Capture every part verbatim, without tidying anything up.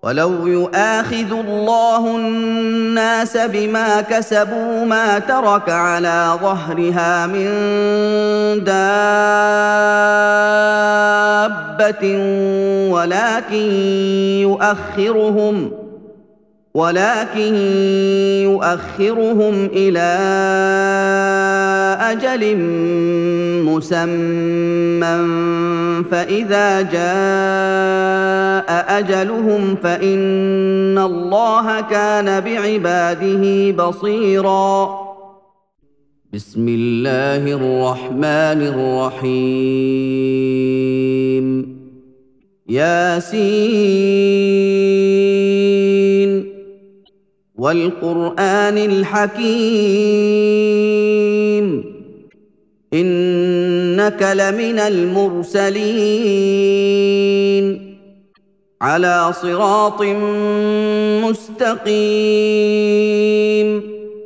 وَلَوْ يُؤَاخِذُ اللَّهُ النَّاسَ بِمَا كَسَبُوا مَا تَرَكَ عَلَىٰ ظَهْرِهَا مِن دَابَّةٍ وَلَٰكِن يُؤَخِّرُهُمْ ولكن يؤخرهم إلى أجل مسمى فإذا جاء أجلهم فإن الله كان بعباده بصيرا. بسم الله الرحمن الرحيم. ياسين والقرآن الحكيم إنك لمن المرسلين على صراط مستقيم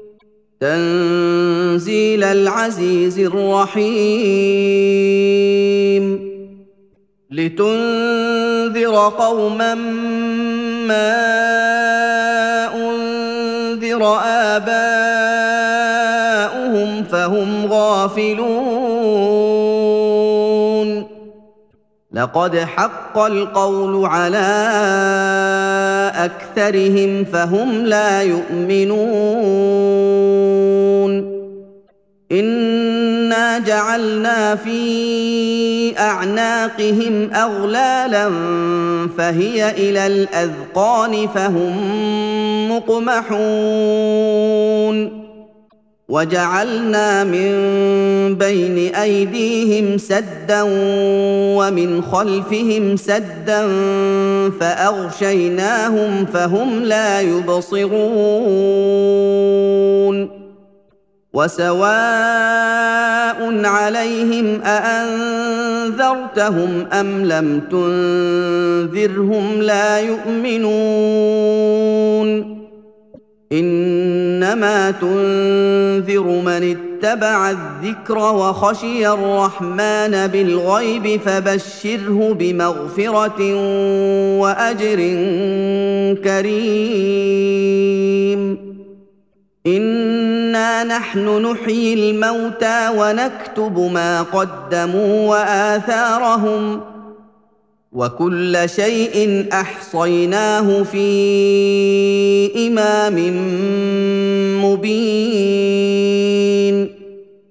تنزيل العزيز الرحيم لتنذر قوما ما آباؤهم فهم غافلون لقد حق القول على أكثرهم فهم لا يؤمنون إنا جعلنا في أعناقهم أغلالا فهي إلى الأذقان فهم مقمحون وجعلنا من بين أيديهم سدا ومن خلفهم سدا فأغشيناهم فهم لا يبصرون وسواء عليهم أأنذرتهم أم لم تنذرهم لا يؤمنون إنما تنذر من اتبع الذكر وخشي الرحمن بالغيب فبشره بمغفرة وأجر كريم. إنا نحن نحيي الموتى ونكتب ما قدموا وآثارهم وكل شيء أحصيناه في إمام مبين.